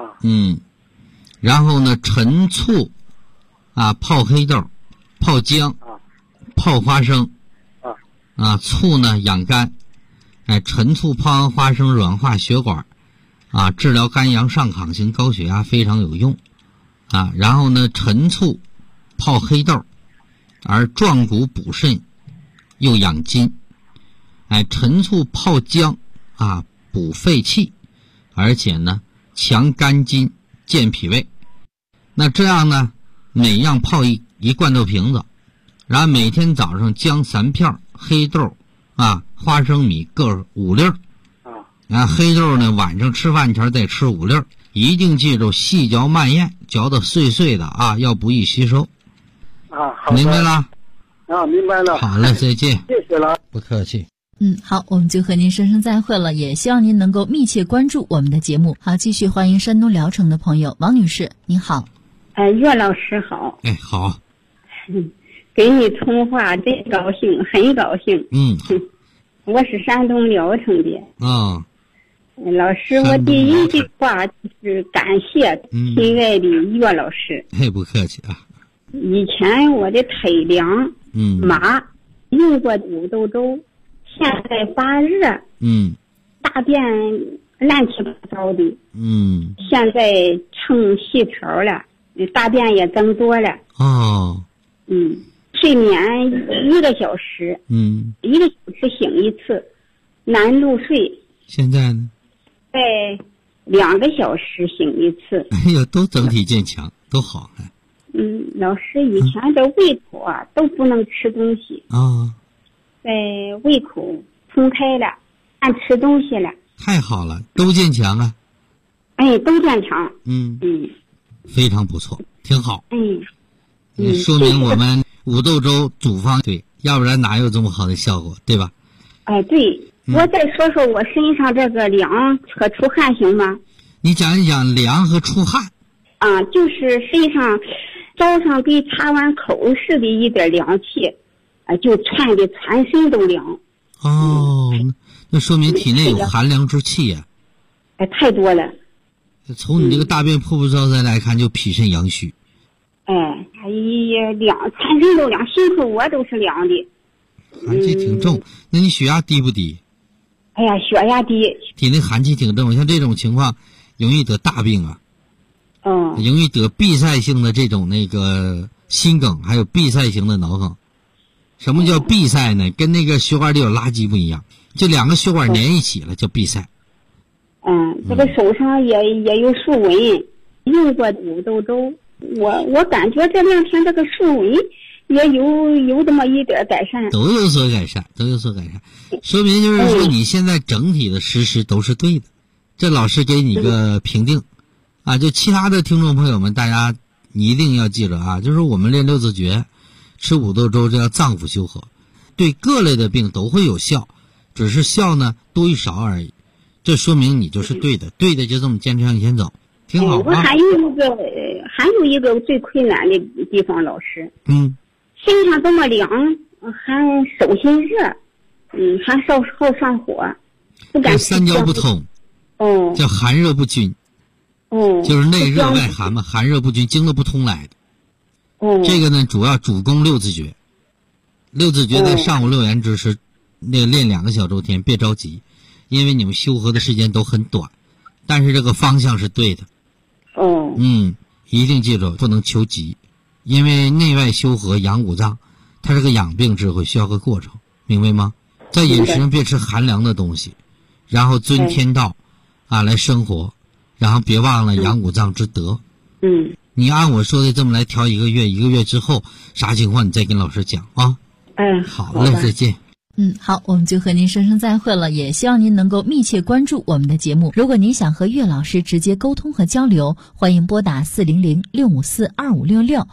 然后呢，陈醋泡黑豆，泡姜泡花生醋呢养肝，陈醋泡完花生软化血管治疗肝阳上亢型高血压非常有用然后呢，陈醋泡黑豆，而壮骨补肾又养筋，陈醋泡姜补肺气，而且呢强肝筋健脾胃。那这样呢，每样泡一罐头瓶子，然后每天早上姜3片，黑豆花生米各5粒黑豆呢晚上吃饭前再吃5粒，一定记住细嚼慢咽，嚼得碎碎的要不易吸收好， 明白了明白了。 好了，再见。 谢谢了， 不客气。 好，我们就和您说声再会了，也希望您能够密切关注我们的节目。好，继续欢迎山东聊城的朋友王女士，您好。 岳老师好。 好。 给你通话真高兴，很高兴。我是山东聊城的。老师，我第一句话就是感谢亲爱的岳老师。 不客气以前我的腿凉，麻，用过五豆粥，现在发热，大便乱七八糟的，现在成细条了，大便也增多了。睡眠1个小时，1个小时醒一次，难入睡。 现在呢？ 在2个小时醒一次。 哎呀，都整体健强，都好。 老师以前的胃口啊，都不能吃东西在胃口通开了，爱吃东西了。 太好了，都健强啊！ 哎，都健强。 非常不错，挺好。说明我们五豆粥煮方对，要不然哪有这么好的效果，对吧？ 哎，对。我再说说我身上这个凉和出汗行吗？ 你讲一讲凉和出汗。 就是身上早上给擦完口似的一点凉气，就窜的全身都凉。 那说明体内有寒凉之气呀。 太多了。 从你这个大便瀑布招灾来看，就脾肾阳虚。 凉，全身都凉，心口我都是凉的。 寒气挺重，那你血压低不低？ 哎呀，血压低。 体内寒气挺重，像这种情况容易得大病啊。容易得闭塞性的这种那个心梗，还有闭塞型的脑梗。什么叫闭塞呢？跟那个血管里有垃圾不一样，就2个血管连一起了，叫闭塞。 这个手上也有竖纹，用过五豆粥，我感觉这2天这个竖纹也有这么一点改善， 都有所改善，说明就是说你现在整体的实施都是对的。这老师给你个评定就其他的听众朋友们，大家你一定要记着就是我们练6字诀，吃五豆粥，这叫脏腑修和，对各类的病都会有效，只是效呢多与少而已。这说明你就是对的，就这么坚持向前走，挺好。 我还有一个最困难的地方，老师。身上这么凉，还手心热，还好上火，不敢。 三焦不通，叫寒热不均。就是内热外寒嘛，寒热不均，经络不通来的。这个呢，主要主攻6字诀。6字诀在上午6言之时，练2个小周天，别着急，因为你们修和的时间都很短，但是这个方向是对的。一定记住，不能求急，因为内外修和养五脏，它是个养病智慧，需要个过程，明白吗？在饮食上别吃寒凉的东西，然后遵天道来生活。然后别忘了养五脏之德。你按我说的这么来调1个月，1个月之后啥情况你再跟老师讲啊。好嘞，再见。 好，我们就和您说声再会了，也希望您能够密切关注我们的节目。如果您想和岳老师直接沟通和交流，欢迎拨打400-654-2566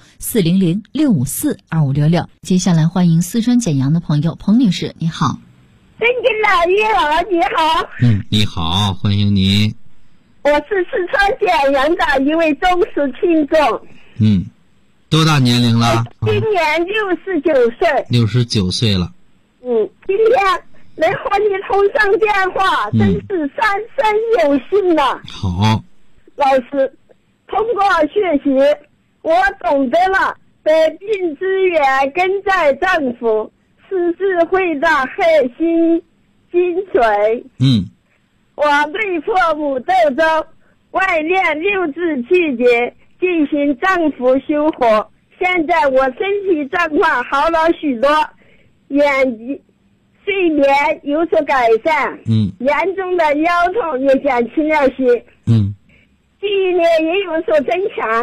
400-654-2566。接下来欢迎四川简阳的朋友彭女士，你好。 尊敬的岳老你好。 你好，欢迎您。 我是四川简阳的一位忠实听众。 多大年龄了？ 今年69岁。 69岁了。 今天能和你通上电话，真是三生有幸了。 好， 老师，通过学习，我懂得了百病之源根在脏腑，是智慧的核心精髓。我对破五豆粥，外练6字气节，进行脏腑修和。现在我身体状况好了许多，眼睛、睡眠有所改善，严重的腰痛也减轻了些，记忆力也有所增强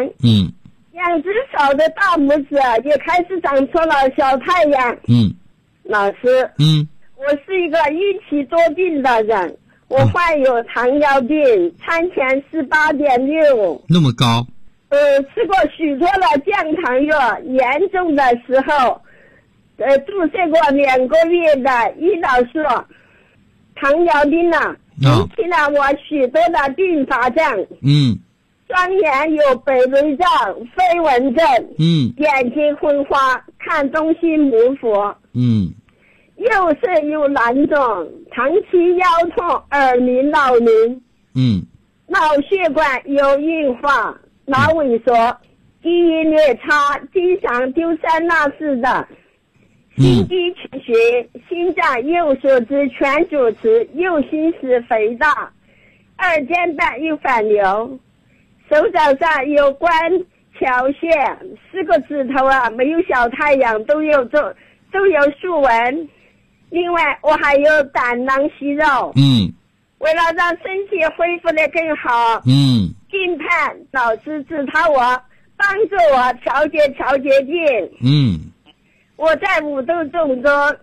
，2只手的大拇指也开始长出了小太阳。老师，我是一个一体多病的人，我患有糖尿病，餐前18.6， 那么高。 吃过许多的降糖药，严重的时候注射过2个月的胰岛素。糖尿病引起了我许多的并发症。双眼有北雷症、飞蚊症，眼睛昏花，看东西模糊，右侧有蓝肿，长期腰痛、耳鸣、脑鸣，脑血管有硬化、脑萎缩， 记忆力差，经常丢三落四的，心肌缺血，心脏右手指全主持，右心室肥大，2尖瓣又反流，手掌上有关条线，4个指头啊没有小太阳，都有竖纹。另外我还有胆囊息肉。为了让身体恢复得更好，敬盼老师指导我，帮助我调节劲。我在五豆种中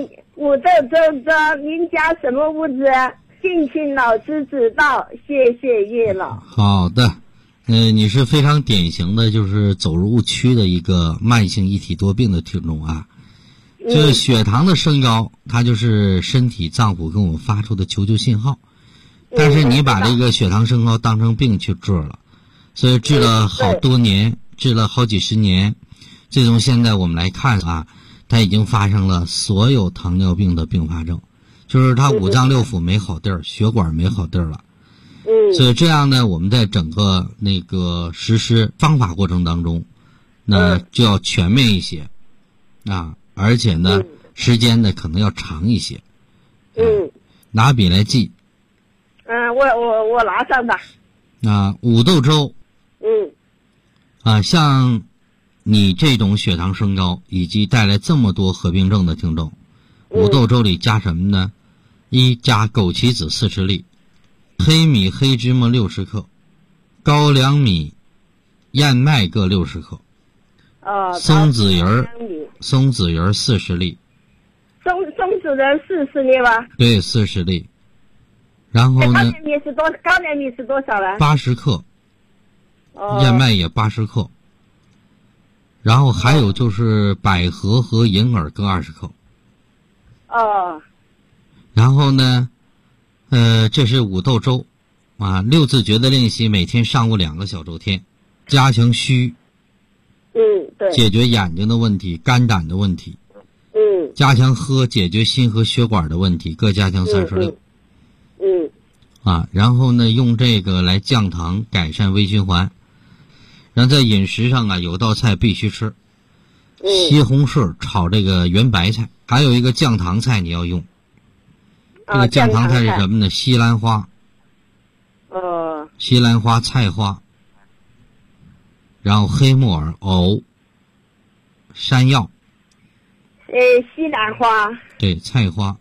应加什么物质？敬请老师指导，谢谢月老。 好的，你是非常典型的就是走入误区的一个慢性一体多病的听众啊。这血糖的升高，它就是身体脏腑跟我们发出的求救信号。但是你把这个血糖升高当成病去治了，所以治了好多年，治了好几十年，最终现在我们来看啊，它已经发生了所有糖尿病的并发症，就是它五脏六腑没好地儿，血管没好地儿了。所以这样呢，我们在整个那个实施方法过程当中，那就要全面一些啊，而且呢，时间呢可能要长一些。拿笔来记。 我拿上吧。 五豆粥。像你这种血糖升高以及带来这么多合并症的听众，五豆粥里加什么呢？加枸杞子40粒，黑米黑芝麻60克，高粱米、燕麦各60克，松子仁40粒。 松子仁40粒吧？ 对，40粒。然后呢？高粱米是多少呢 ？80克。燕麦也80克。然后还有就是百合和银耳各20克。然后呢，这是五豆粥，6字诀的练习，每天上午2个小周天，加强虚。 对。 解决眼睛的问题、肝胆的问题。加强喝，解决心和血管的问题，各加强36。然后呢，用这个来降糖，改善微循环。然后在饮食上有道菜必须吃，西红柿炒这个圆白菜，还有一个降糖菜你要用。这个降糖菜是什么呢？西兰花。西兰花、菜花，然后黑木耳、藕、山药。 西兰花。 对，菜花。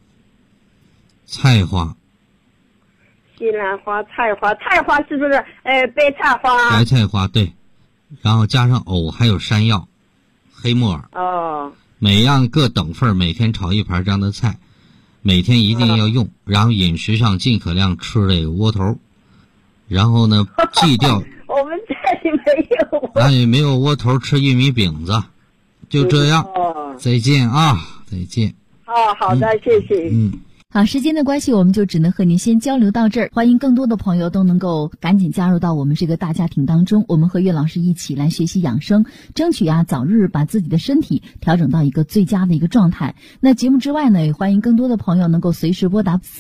西兰花、菜花是不是白菜花？ 白菜花对，然后加上藕，还有山药、黑木耳。每样各等份，每天炒1盘这样的菜，每天一定要用。然后饮食上尽可量吃这个窝头，然后呢忌掉。 我们这里没有。 没有窝头，吃玉米饼子，就这样。再见啊，再见。 好的，谢谢。 好，时间的关系，我们就只能和您先交流到这儿。欢迎更多的朋友都能够赶紧加入到我们这个大家庭当中，我们和岳老师一起来学习养生，争取早日把自己的身体调整到一个最佳的一个状态。那节目之外呢，也欢迎更多的朋友能够随时拨打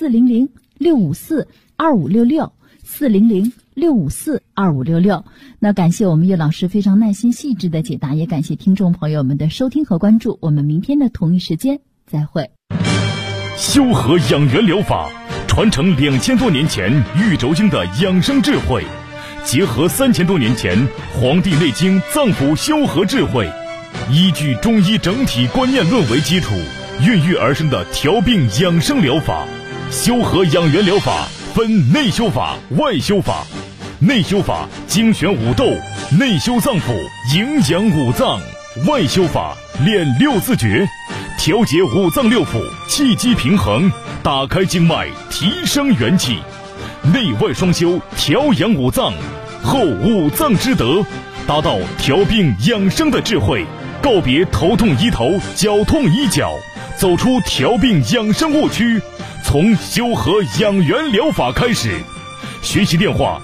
400-654-2566，400-654-2566。那感谢我们岳老师非常耐心细致的解答，也感谢听众朋友们的收听和关注。我们明天的同一时间再会。 修和养元疗法传承2000多年前玉轴经的养生智慧，结合3000多年前《黄帝内经》脏腑修和智慧，依据中医整体观念论为基础，孕育而生的调病养生疗法。修和养元疗法分内修法、外修法。内修法精选五豆，内修脏腑，营养五脏；外修法练6字诀，调节五脏六腑，气机平衡，打开经脉，提升元气。内外双修，调养五脏，后五脏之德，达到调病养生的智慧，告别头痛医头，脚痛医脚，走出调病养生误区，从修和养元疗法开始。学习电话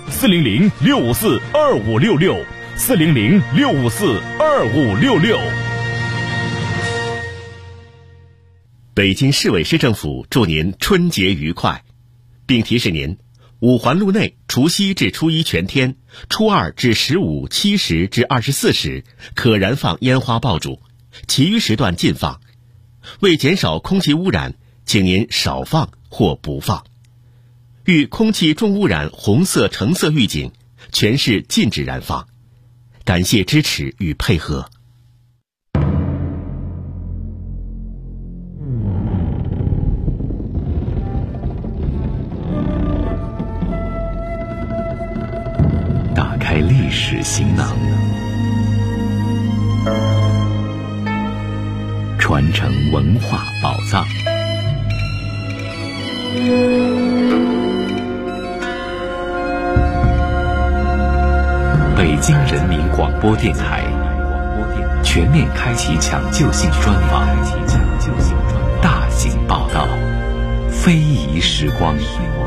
400-654-2566，400-654-2566。北京市委市政府祝您春节愉快，并提示您， 五环路内除夕至初一全天，初二至15、7时至24时可燃放烟花爆竹，其余时段禁放。为减少空气污染，请您少放或不放。遇空气重污染红色、橙色预警，全市禁止燃放。感谢支持与配合。 打开历史行囊，传承文化宝藏。北京人民广播电台全面开启抢救性专访，大型报道，非遗时光。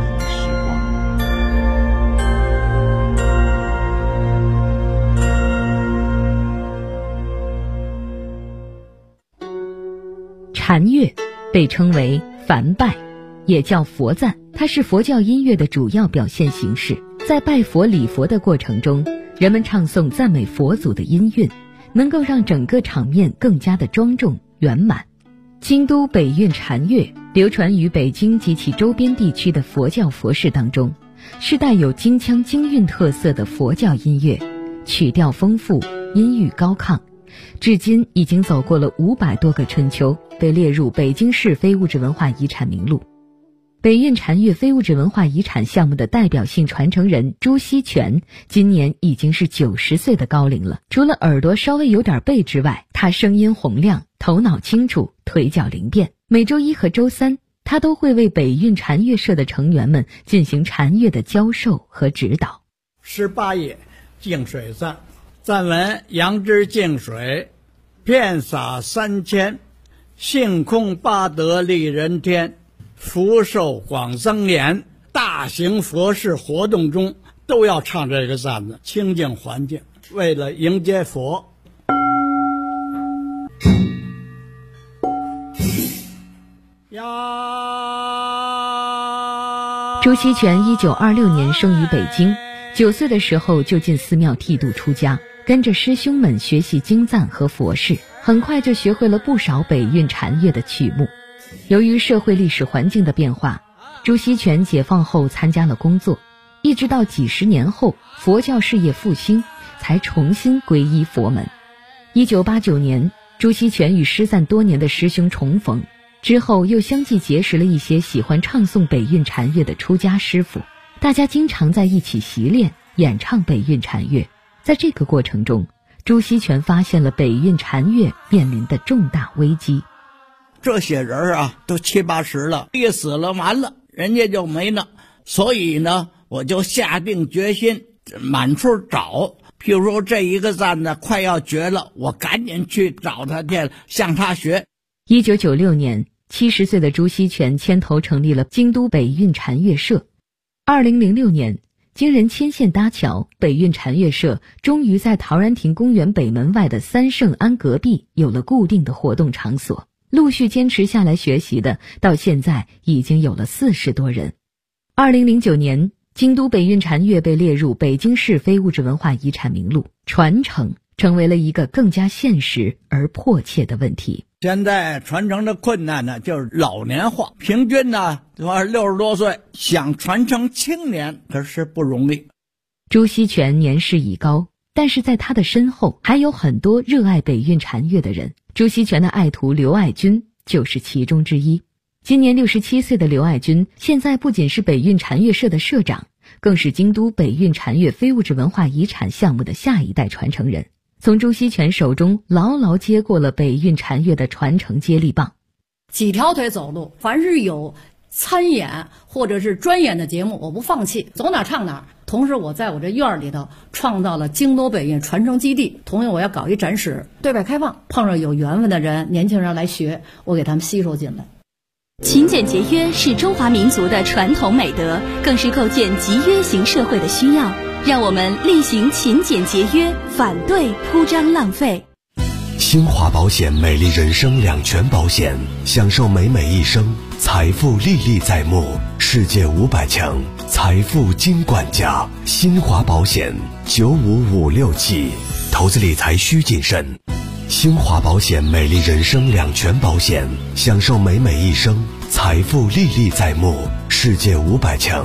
禅乐被称为梵拜，也叫佛赞，它是佛教音乐的主要表现形式。在拜佛礼佛的过程中，人们唱诵赞美佛祖的音韵，能够让整个场面更加的庄重圆满。京都北韵禅乐流传于北京及其周边地区的佛教佛事当中，是带有京腔京韵特色的佛教音乐，曲调丰富，音域高亢，至今已经走过了500多个春秋，被列入北京市非物质文化遗产名录。北韵禅乐非物质文化遗产项目的代表性传承人朱锡全今年已经是90岁的高龄了。除了耳朵稍微有点背之外，他声音洪亮，头脑清楚，腿脚灵便。每周一和周三，他都会为北韵禅乐社的成员们进行禅乐的教授和指导。 18页净水赞，赞文：杨枝净水，遍洒3000，性空八德利人天，福寿广增延。大型佛事活动中都要唱这个赞子，清净环境，为了迎接佛。 朱锡全1926年生于北京，9岁的时候就进寺庙剃度出家，跟着师兄们学习经赞和佛事，很快就学会了不少北韵禅乐的曲目。由于社会历史环境的变化，朱锡全解放后参加了工作，一直到几十年后佛教事业复兴，才重新皈依佛门。1989年，朱锡全与失散多年的师兄重逢，之后又相继结识了一些喜欢唱诵北韵禅乐的出家师傅，大家经常在一起习练演唱北韵禅乐。在这个过程中，朱锡全发现了北韵禅乐面临的重大危机。 这些人啊，都70、80了，一死了完了，人家就没了。所以呢，我就下定决心满处找。譬如说这一个赞呢快要绝了，我赶紧去找他去，向他学。 1996年，70岁的朱锡全牵头成立了京都北韵禅乐社。2006年，经人牵线搭桥，北韵禅乐社终于在陶然亭公园北门外的三圣庵隔壁有了固定的活动场所。陆续坚持下来学习的，到现在已经有了40多人。2009年，京都北韵禅乐被列入北京市非物质文化遗产名录，传承成为了一个更加现实而迫切的问题。 现在传承的困难呢，就是老年化，平均呢60多岁，想传承青年可是不容易。 朱锡全年事已高，但是在他的身后还有很多热爱北韵禅乐的人。朱锡全的爱徒刘爱军就是其中之一。今年67岁的刘爱军，现在不仅是北韵禅乐社的社长，更是京都北韵禅乐非物质文化遗产项目的下一代传承人，从朱锡全手中牢牢接过了北韵禅乐的传承接力棒。 几条腿走路，凡是有参演或者是专演的节目，我不放弃，走哪唱哪。同时我在我这院里头创造了京都北韵传承基地，同时我要搞一展示，对外开放，碰上有缘分的人，年轻人来学，我给他们吸收进来。 勤俭节约是中华民族的传统美德，更是构建集约型社会的需要。让我们力行勤俭节约，反对铺张浪费。 修新华保险美丽人生两全保险，享受美美一生，财富历历在目，世界500强，财富金管家。新华保险95567，投资理财需谨慎。新华保险美丽人生两全保险，享受美美一生，财富历历在目，世界500强，